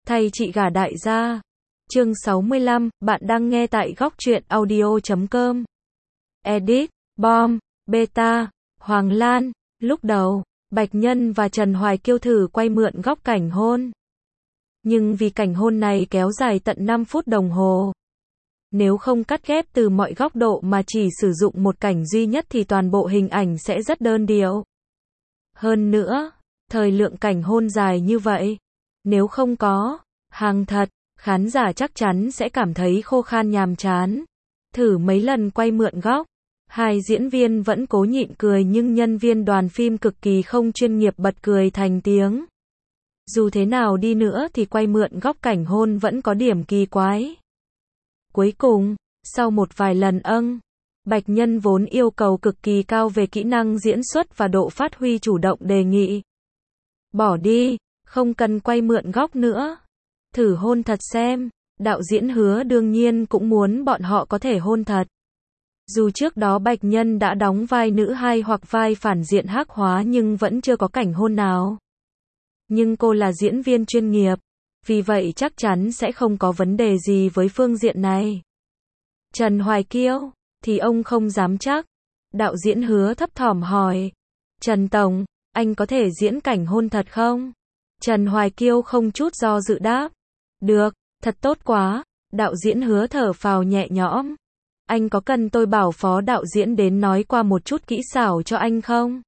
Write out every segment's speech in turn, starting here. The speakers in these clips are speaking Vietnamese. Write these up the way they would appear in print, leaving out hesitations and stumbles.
Thay chị gả đại gia. Chương 65, bạn đang nghe tại góc truyện audio.com. Edit, Bom, Beta, Hoàng Lan. Lúc đầu, Bạch Nhân và Trần Hoài Kiêu thử quay mượn góc cảnh hôn. Nhưng vì cảnh hôn này kéo dài tận 5 phút đồng hồ. Nếu không cắt ghép từ mọi góc độ mà chỉ sử dụng một cảnh duy nhất thì toàn bộ hình ảnh sẽ rất đơn điệu. Hơn nữa, thời lượng cảnh hôn dài như vậy, nếu không có hàng thật, khán giả chắc chắn sẽ cảm thấy khô khan nhàm chán. Thử mấy lần quay mượn góc, hai diễn viên vẫn cố nhịn cười nhưng nhân viên đoàn phim cực kỳ không chuyên nghiệp bật cười thành tiếng. Dù thế nào đi nữa thì quay mượn góc cảnh hôn vẫn có điểm kỳ quái. Cuối cùng, sau một vài lần Bạch Nhân vốn yêu cầu cực kỳ cao về kỹ năng diễn xuất và độ phát huy chủ động đề nghị. Bỏ đi, không cần quay mượn góc nữa. Thử hôn thật xem. Đạo diễn Hứa đương nhiên cũng muốn bọn họ có thể hôn thật. Dù trước đó Bạch Nhân đã đóng vai nữ hai hoặc vai phản diện hắc hóa nhưng vẫn chưa có cảnh hôn nào. Nhưng cô là diễn viên chuyên nghiệp, vì vậy chắc chắn sẽ không có vấn đề gì với phương diện này. Trần Hoài Kiêu, thì ông không dám chắc. Đạo diễn Hứa thấp thỏm hỏi. Trần Tổng, anh có thể diễn cảnh hôn thật không? Trần Hoài Kiêu không chút do dự đáp. Được, thật tốt quá. Đạo diễn Hứa thở phào nhẹ nhõm. Anh có cần tôi bảo phó đạo diễn đến nói qua một chút kỹ xảo cho anh không?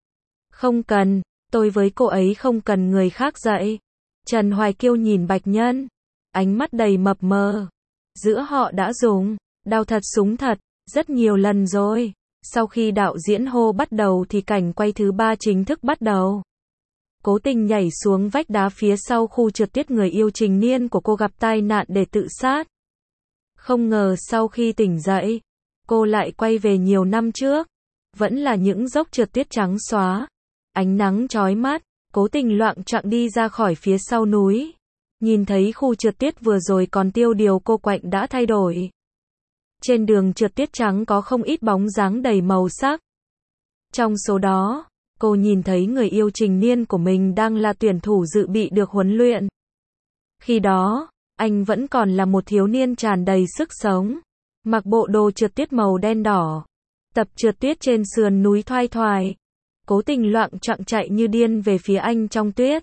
Không cần, tôi với cô ấy không cần người khác dạy. Trần Hoài Kiêu nhìn Bạch Nhân, ánh mắt đầy mập mờ. Giữa họ đã dùng đao thật súng thật, rất nhiều lần rồi. Sau khi đạo diễn hô bắt đầu thì cảnh quay thứ 3 chính thức bắt đầu. Cố Tình nhảy xuống vách đá phía sau khu trượt tuyết người yêu Trình Niên của cô gặp tai nạn để tự sát. Không ngờ sau khi tỉnh dậy, cô lại quay về nhiều năm trước. Vẫn là những dốc trượt tuyết trắng xóa. Ánh nắng chói mắt, Cố Tình loạng choạng đi ra khỏi phía sau núi. Nhìn thấy khu trượt tuyết vừa rồi còn tiêu điều cô quạnh đã thay đổi. Trên đường trượt tuyết trắng có không ít bóng dáng đầy màu sắc. Trong số đó, cô nhìn thấy người yêu Trình Niên của mình đang là tuyển thủ dự bị được huấn luyện. Khi đó, anh vẫn còn là một thiếu niên tràn đầy sức sống. Mặc bộ đồ trượt tuyết màu đen đỏ. Tập trượt tuyết trên sườn núi thoai thoải. Cố Tình loạng choạng chạy như điên về phía anh trong tuyết.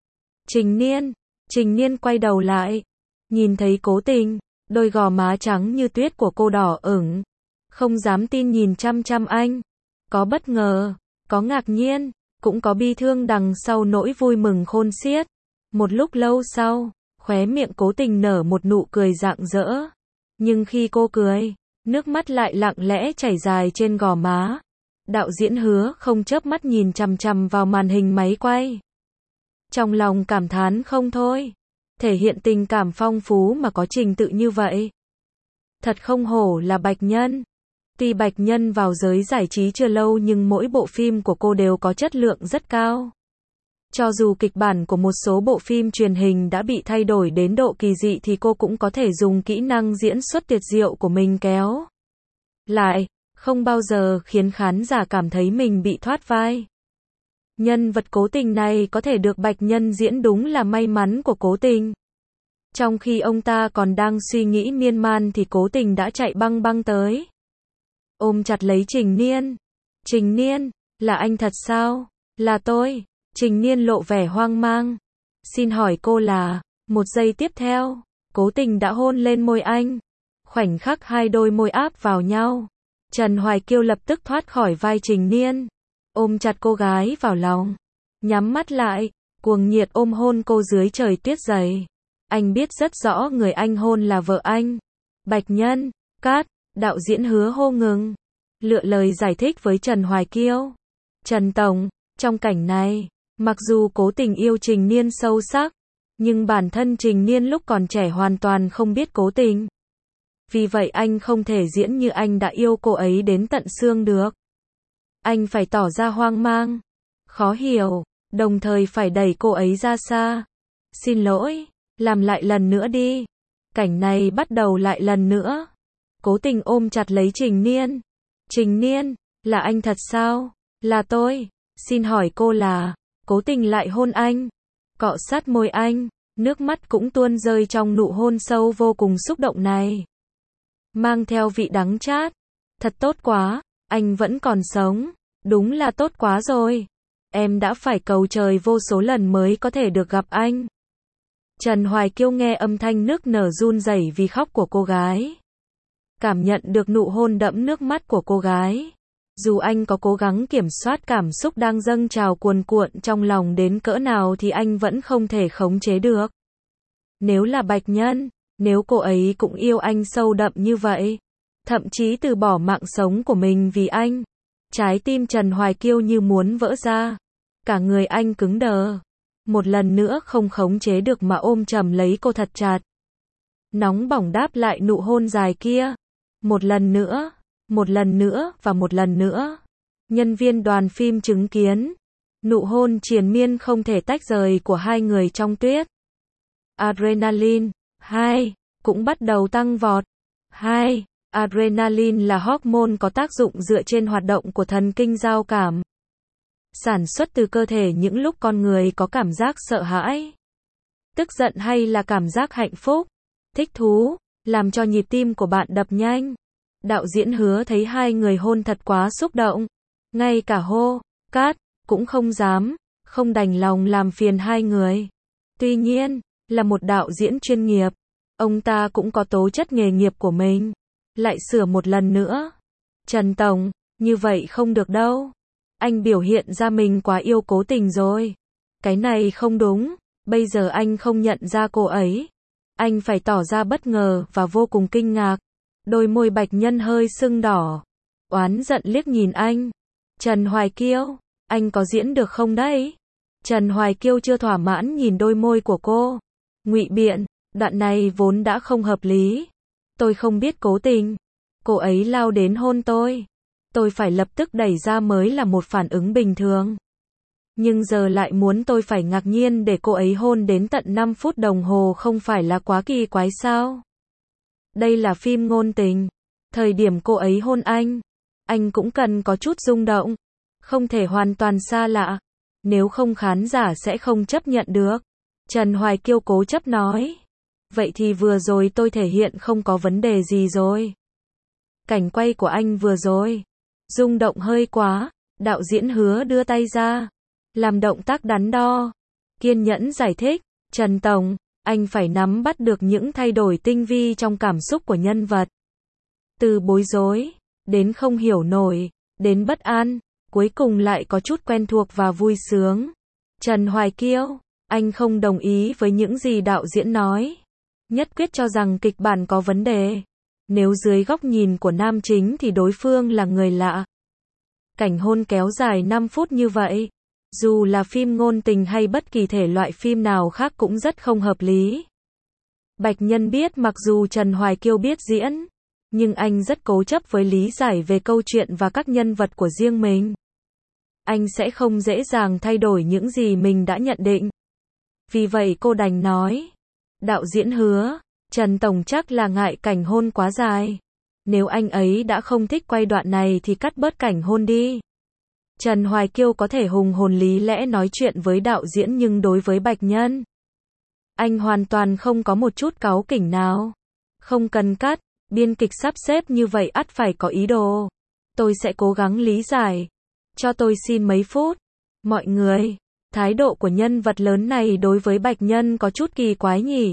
Trình Niên quay đầu lại. Nhìn thấy Cố Tình, đôi gò má trắng như tuyết của cô đỏ ửng. Không dám tin nhìn chăm chăm anh. Có bất ngờ, có ngạc nhiên, cũng có bi thương đằng sau nỗi vui mừng khôn xiết. Một lúc lâu sau, khóe miệng Cố Tình nở một nụ cười rạng rỡ. Nhưng khi cô cười, nước mắt lại lặng lẽ chảy dài trên gò má. Đạo diễn Hứa không chớp mắt nhìn chằm chằm vào màn hình máy quay. Trong lòng cảm thán không thôi. Thể hiện tình cảm phong phú mà có trình tự như vậy. Thật không hổ là Bạch Nhân. Tuy Bạch Nhân vào giới giải trí chưa lâu nhưng mỗi bộ phim của cô đều có chất lượng rất cao. Cho dù kịch bản của một số bộ phim truyền hình đã bị thay đổi đến độ kỳ dị thì cô cũng có thể dùng kỹ năng diễn xuất tuyệt diệu của mình kéo lại, không bao giờ khiến khán giả cảm thấy mình bị thoát vai. Nhân vật Cố Tình này có thể được Bạch Nhân diễn đúng là may mắn của Cố Tình. Trong khi ông ta còn đang suy nghĩ miên man thì Cố Tình đã chạy băng băng tới. Ôm chặt lấy Trình Niên. Trình Niên, là anh thật sao? Là tôi. Trình Niên lộ vẻ hoang mang. Xin hỏi cô là... Một giây tiếp theo, Cố Tình đã hôn lên môi anh. Khoảnh khắc hai đôi môi áp vào nhau. Trần Hoài Kiêu lập tức thoát khỏi vai Trình Niên. Ôm chặt cô gái vào lòng. Nhắm mắt lại, cuồng nhiệt ôm hôn cô dưới trời tuyết dày. Anh biết rất rõ người anh hôn là vợ anh. Bạch Nhân, cát, đạo diễn Hứa hô ngừng. Lựa lời giải thích với Trần Hoài Kiêu. Trần Tổng, trong cảnh này, mặc dù Cố Tình yêu Trình Niên sâu sắc, nhưng bản thân Trình Niên lúc còn trẻ hoàn toàn không biết Cố Tình. Vì vậy anh không thể diễn như anh đã yêu cô ấy đến tận xương được. Anh phải tỏ ra hoang mang, khó hiểu, đồng thời phải đẩy cô ấy ra xa. Xin lỗi, làm lại lần nữa đi. Cảnh này bắt đầu lại lần nữa. Cố Tình ôm chặt lấy Trình Niên. Trình Niên, là anh thật sao? Là tôi. Xin hỏi cô là... Cố Tình lại hôn anh. Cọ sát môi anh. Nước mắt cũng tuôn rơi trong nụ hôn sâu vô cùng xúc động này. Mang theo vị đắng chát. Thật tốt quá, anh vẫn còn sống. Đúng là tốt quá rồi. Em đã phải cầu trời vô số lần mới có thể được gặp anh. Trần Hoài Kiêu nghe âm thanh nức nở run rẩy vì khóc của cô gái. Cảm nhận được nụ hôn đẫm nước mắt của cô gái. Dù anh có cố gắng kiểm soát cảm xúc đang dâng trào cuồn cuộn trong lòng đến cỡ nào thì anh vẫn không thể khống chế được. Nếu là Bạch Nhân, nếu cô ấy cũng yêu anh sâu đậm như vậy, thậm chí từ bỏ mạng sống của mình vì anh, trái tim Trần Hoài Kiêu như muốn vỡ ra. Cả người anh cứng đờ. Một lần nữa không khống chế được mà ôm chầm lấy cô thật chặt. Nóng bỏng đáp lại nụ hôn dài kia. Một lần nữa và một lần nữa. Nhân viên đoàn phim chứng kiến. Nụ hôn triền miên không thể tách rời của hai người trong tuyết. Adrenaline, 2, cũng bắt đầu tăng vọt. 2. Adrenaline là hormone có tác dụng dựa trên hoạt động của thần kinh giao cảm. Sản xuất từ cơ thể những lúc con người có cảm giác sợ hãi, tức giận hay là cảm giác hạnh phúc, thích thú, làm cho nhịp tim của bạn đập nhanh. Đạo diễn Hứa thấy hai người hôn thật quá xúc động. Ngay cả hô, cát, cũng không dám, không đành lòng làm phiền hai người. Tuy nhiên, là một đạo diễn chuyên nghiệp, ông ta cũng có tố chất nghề nghiệp của mình. Lại sửa một lần nữa. Trần Tổng, như vậy không được đâu. Anh biểu hiện ra mình quá yêu cố Tình rồi. Cái này không đúng, bây giờ anh không nhận ra cô ấy. Anh phải tỏ ra bất ngờ và vô cùng kinh ngạc. Đôi môi Bạch Nhân hơi sưng đỏ. Oán giận liếc nhìn anh. Trần Hoài Kiêu, anh có diễn được không đấy? Trần Hoài Kiêu chưa thỏa mãn nhìn đôi môi của cô. Ngụy biện, đoạn này vốn đã không hợp lý. Tôi không biết cố tình. Cô ấy lao đến hôn tôi. Tôi phải lập tức đẩy ra mới là một phản ứng bình thường. Nhưng giờ lại muốn tôi phải ngạc nhiên để cô ấy hôn đến tận 5 phút đồng hồ, không phải là quá kỳ quái sao? Đây là phim ngôn tình. Thời điểm cô ấy hôn anh cũng cần có chút rung động. Không thể hoàn toàn xa lạ. Nếu không khán giả sẽ không chấp nhận được. Trần Hoài Kiêu cố chấp nói. Vậy thì vừa rồi tôi thể hiện không có vấn đề gì rồi. Cảnh quay của anh vừa rồi rung động hơi quá. Đạo diễn Hứa đưa tay ra, làm động tác đắn đo, kiên nhẫn giải thích. Trần Tổng, anh phải nắm bắt được những thay đổi tinh vi trong cảm xúc của nhân vật. Từ bối rối, đến không hiểu nổi, đến bất an, cuối cùng lại có chút quen thuộc và vui sướng. Trần Hoài Kiêu, anh không đồng ý với những gì đạo diễn nói. Nhất quyết cho rằng kịch bản có vấn đề. Nếu dưới góc nhìn của nam chính thì đối phương là người lạ. Cảnh hôn kéo dài 5 phút như vậy, dù là phim ngôn tình hay bất kỳ thể loại phim nào khác cũng rất không hợp lý. Bạch Nhân biết mặc dù Trần Hoài Kiêu biết diễn, nhưng anh rất cố chấp với lý giải về câu chuyện và các nhân vật của riêng mình. Anh sẽ không dễ dàng thay đổi những gì mình đã nhận định. Vì vậy cô đành nói. Đạo diễn Hứa, Trần Tổng chắc là ngại cảnh hôn quá dài. Nếu anh ấy đã không thích quay đoạn này thì cắt bớt cảnh hôn đi. Trần Hoài Kiêu có thể hùng hồn lý lẽ nói chuyện với đạo diễn, nhưng đối với Bạch Nhân, anh hoàn toàn không có một chút cáu kỉnh nào. Không cần cắt, biên kịch sắp xếp như vậy ắt phải có ý đồ. Tôi sẽ cố gắng lý giải. Cho tôi xin mấy phút. Mọi người, thái độ của nhân vật lớn này đối với Bạch Nhân có chút kỳ quái nhỉ.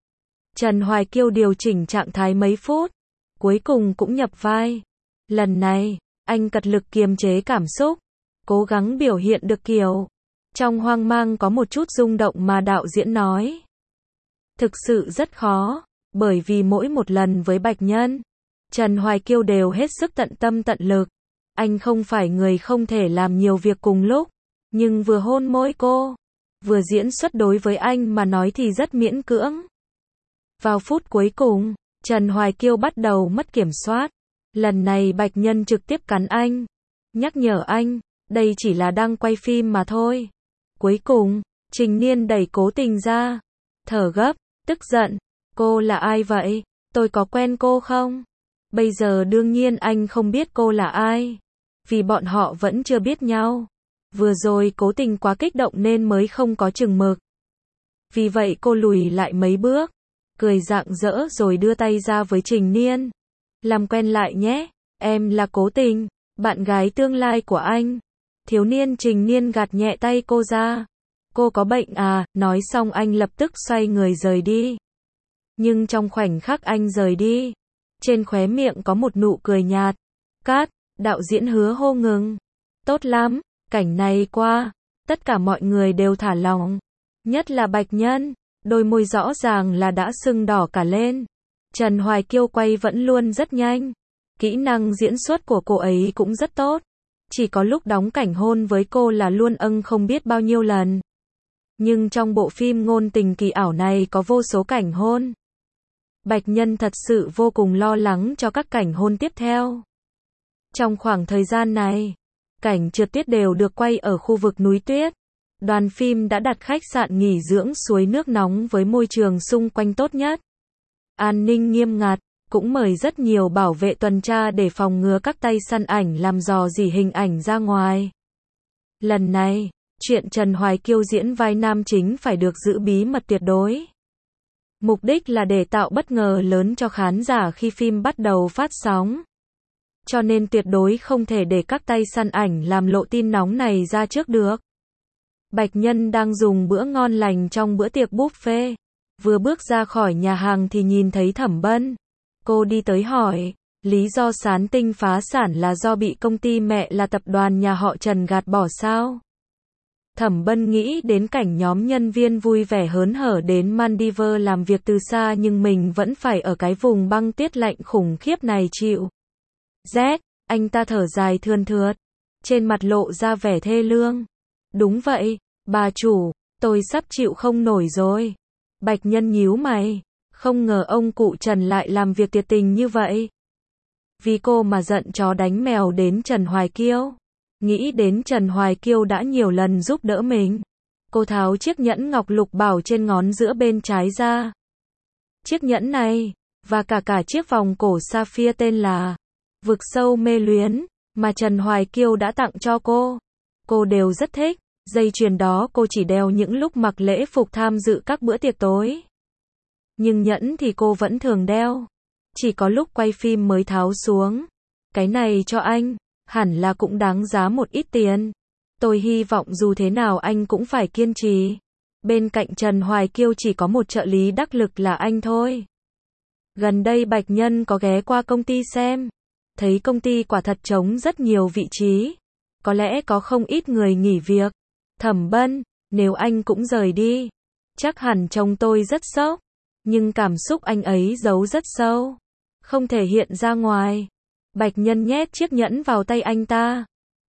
Trần Hoài Kiêu điều chỉnh trạng thái mấy phút, cuối cùng cũng nhập vai. Lần này, anh cật lực kiềm chế cảm xúc, cố gắng biểu hiện được kiểu trong hoang mang có một chút rung động mà đạo diễn nói. Thực sự rất khó, bởi vì mỗi một lần với Bạch Nhân, Trần Hoài Kiêu đều hết sức tận tâm tận lực. Anh không phải người không thể làm nhiều việc cùng lúc, nhưng vừa hôn môi cô, vừa diễn xuất đối với anh mà nói thì rất miễn cưỡng. Vào phút cuối cùng, Trần Hoài Kiêu bắt đầu mất kiểm soát. Lần này Bạch Nhân trực tiếp cắn anh, nhắc nhở anh, đây chỉ là đang quay phim mà thôi. Cuối cùng, Trình Niên đẩy Cố Tình ra, thở gấp, tức giận. Cô là ai vậy? Tôi có quen cô không? Bây giờ đương nhiên anh không biết cô là ai, vì bọn họ vẫn chưa biết nhau. Vừa rồi Cố Tình quá kích động nên mới không có chừng mực. Vì vậy cô lùi lại mấy bước, cười rạng rỡ rồi đưa tay ra với Trình Niên. Làm quen lại nhé, em là Cố Tình, bạn gái tương lai của anh. Thiếu niên Trình Niên gạt nhẹ tay cô ra. Cô có bệnh à, nói xong anh lập tức xoay người rời đi. Nhưng trong khoảnh khắc anh rời đi, trên khóe miệng có một nụ cười nhạt. Cát, đạo diễn Hứa hô ngừng. Tốt lắm, cảnh này qua, tất cả mọi người đều thả lỏng. Nhất là Bạch Nhân, đôi môi rõ ràng là đã sưng đỏ cả lên. Trần Hoài Kiêu quay vẫn luôn rất nhanh. Kỹ năng diễn xuất của cô ấy cũng rất tốt. Chỉ có lúc đóng cảnh hôn với cô là luôn không biết bao nhiêu lần. Nhưng trong bộ phim ngôn tình kỳ ảo này có vô số cảnh hôn. Bạch Nhân thật sự vô cùng lo lắng cho các cảnh hôn tiếp theo. Trong khoảng thời gian này, cảnh trượt tuyết đều được quay ở khu vực núi tuyết. Đoàn phim đã đặt khách sạn nghỉ dưỡng suối nước nóng với môi trường xung quanh tốt nhất. An ninh nghiêm ngặt, cũng mời rất nhiều bảo vệ tuần tra để phòng ngừa các tay săn ảnh làm rò rỉ hình ảnh ra ngoài. Lần này, chuyện Trần Hoài Kiêu diễn vai nam chính phải được giữ bí mật tuyệt đối. Mục đích là để tạo bất ngờ lớn cho khán giả khi phim bắt đầu phát sóng. Cho nên tuyệt đối không thể để các tay săn ảnh làm lộ tin nóng này ra trước được. Bạch Nhân đang dùng bữa ngon lành trong bữa tiệc buffet. Vừa bước ra khỏi nhà hàng thì nhìn thấy Thẩm Bân. Cô đi tới hỏi, lý do Sán Tinh phá sản là do bị công ty mẹ là tập đoàn nhà họ Trần gạt bỏ sao? Thẩm Bân nghĩ đến cảnh nhóm nhân viên vui vẻ hớn hở đến Maldives làm việc từ xa nhưng mình vẫn phải ở cái vùng băng tuyết lạnh khủng khiếp này chịu. Rét, anh ta thở dài thườn thượt, trên mặt lộ ra vẻ thê lương. Đúng vậy, bà chủ, tôi sắp chịu không nổi rồi. Bạch Nhân nhíu mày, không ngờ ông cụ Trần lại làm việc tuyệt tình như vậy. Vì cô mà giận chó đánh mèo đến Trần Hoài Kiêu. Nghĩ đến Trần Hoài Kiêu đã nhiều lần giúp đỡ mình. Cô tháo chiếc nhẫn ngọc lục bảo trên ngón giữa bên trái ra. Chiếc nhẫn này, và cả chiếc vòng cổ sapphire tên là Vực Sâu Mê Luyến, mà Trần Hoài Kiêu đã tặng cho cô đều rất thích. Dây chuyền đó cô chỉ đeo những lúc mặc lễ phục tham dự các bữa tiệc tối. Nhưng nhẫn thì cô vẫn thường đeo. Chỉ có lúc quay phim mới tháo xuống. Cái này cho anh, hẳn là cũng đáng giá một ít tiền. Tôi hy vọng dù thế nào anh cũng phải kiên trì. Bên cạnh Trần Hoài Kiêu chỉ có một trợ lý đắc lực là anh thôi. Gần đây Bạch Nhân có ghé qua công ty xem. Thấy công ty quả thật trống rất nhiều vị trí. Có lẽ có không ít người nghỉ việc. Thẩm Bân, nếu anh cũng rời đi, chắc hẳn chồng tôi rất sốc. Nhưng cảm xúc anh ấy giấu rất sâu, không thể hiện ra ngoài. Bạch Nhân nhét chiếc nhẫn vào tay anh ta.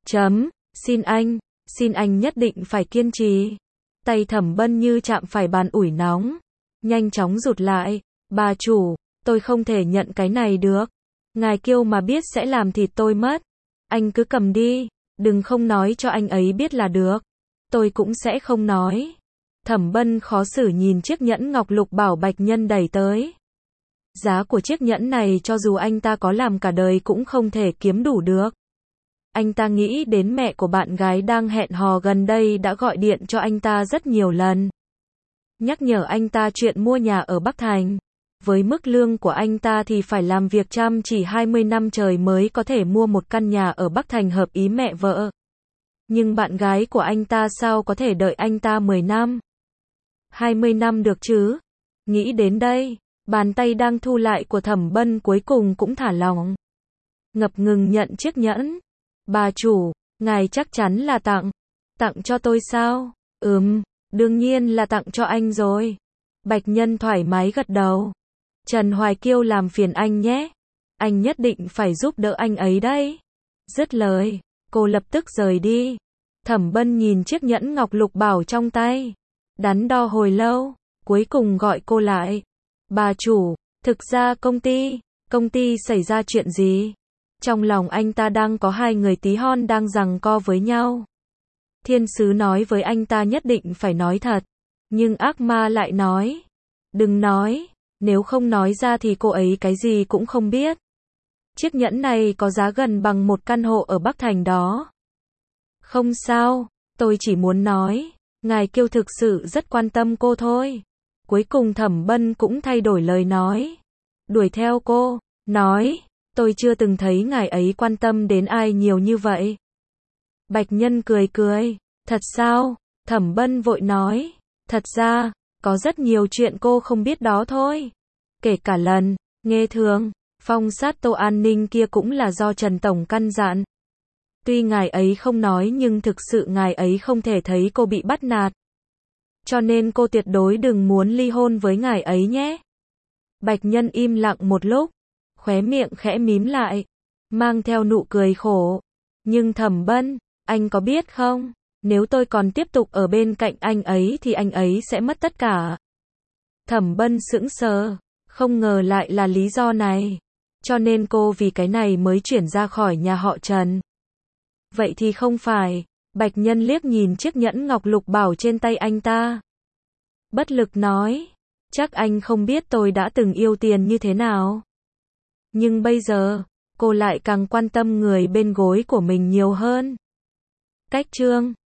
Xin anh nhất định phải kiên trì. Tay Thẩm Bân như chạm phải bàn ủi nóng. Nhanh chóng rụt lại. Bà chủ, tôi không thể nhận cái này được. Ngài Kiêu mà biết sẽ làm thịt tôi mất. Anh cứ cầm đi, đừng không nói cho anh ấy biết là được. Tôi cũng sẽ không nói. Thẩm Bân khó xử nhìn chiếc nhẫn ngọc lục bảo Bạch Nhân đẩy tới. Giá của chiếc nhẫn này cho dù anh ta có làm cả đời cũng không thể kiếm đủ được. Anh ta nghĩ đến mẹ của bạn gái đang hẹn hò gần đây đã gọi điện cho anh ta rất nhiều lần. Nhắc nhở anh ta chuyện mua nhà ở Bắc Thành. Với mức lương của anh ta thì phải làm việc chăm chỉ 20 năm trời mới có thể mua một căn nhà ở Bắc Thành hợp ý mẹ vợ. Nhưng bạn gái của anh ta sao có thể đợi anh ta 10 năm? 20 năm được chứ? Nghĩ đến đây, bàn tay đang thu lại của Thẩm Bân cuối cùng cũng thả lỏng. Ngập ngừng nhận chiếc nhẫn. Bà chủ, ngài chắc chắn là tặng cho tôi sao? Đương nhiên là tặng cho anh rồi. Bạch Nhân thoải mái gật đầu. Trần Hoài Kiêu làm phiền anh nhé. Anh nhất định phải giúp đỡ anh ấy đấy. Dứt lời, cô lập tức rời đi. Thẩm Bân nhìn chiếc nhẫn ngọc lục bảo trong tay. Đắn đo hồi lâu, cuối cùng gọi cô lại. Bà chủ, thực ra công ty xảy ra chuyện gì? Trong lòng anh ta đang có hai người tí hon đang giằng co với nhau. Thiên sứ nói với anh ta nhất định phải nói thật. Nhưng ác ma lại nói. Đừng nói, nếu không nói ra thì cô ấy cái gì cũng không biết. Chiếc nhẫn này có giá gần bằng một căn hộ ở Bắc Thành đó. Không sao, tôi chỉ muốn nói. Ngài Kiêu thực sự rất quan tâm cô thôi. Cuối cùng Thẩm Bân cũng thay đổi lời nói. Đuổi theo cô, nói, tôi chưa từng thấy ngài ấy quan tâm đến ai nhiều như vậy. Bạch Nhân cười cười, thật sao? Thẩm Bân vội nói, thật ra, có rất nhiều chuyện cô không biết đó thôi. Kể cả lần, nghe thường, phong sát Tô An Ninh kia cũng là do Trần Tổng căn dặn. Tuy ngài ấy không nói nhưng thực sự ngài ấy không thể thấy cô bị bắt nạt. Cho nên cô tuyệt đối đừng muốn ly hôn với ngài ấy nhé. Bạch Nhân im lặng một lúc, khóe miệng khẽ mím lại, mang theo nụ cười khổ. Nhưng Thẩm Bân, anh có biết không, nếu tôi còn tiếp tục ở bên cạnh anh ấy thì anh ấy sẽ mất tất cả. Thẩm Bân sững sờ, không ngờ lại là lý do này. Cho nên cô vì cái này mới chuyển ra khỏi nhà họ Trần. Vậy thì không phải. Bạch Nhân liếc nhìn chiếc nhẫn ngọc lục bảo trên tay anh ta. Bất lực nói, chắc anh không biết tôi đã từng yêu tiền như thế nào. Nhưng bây giờ, cô lại càng quan tâm người bên gối của mình nhiều hơn. Cách chương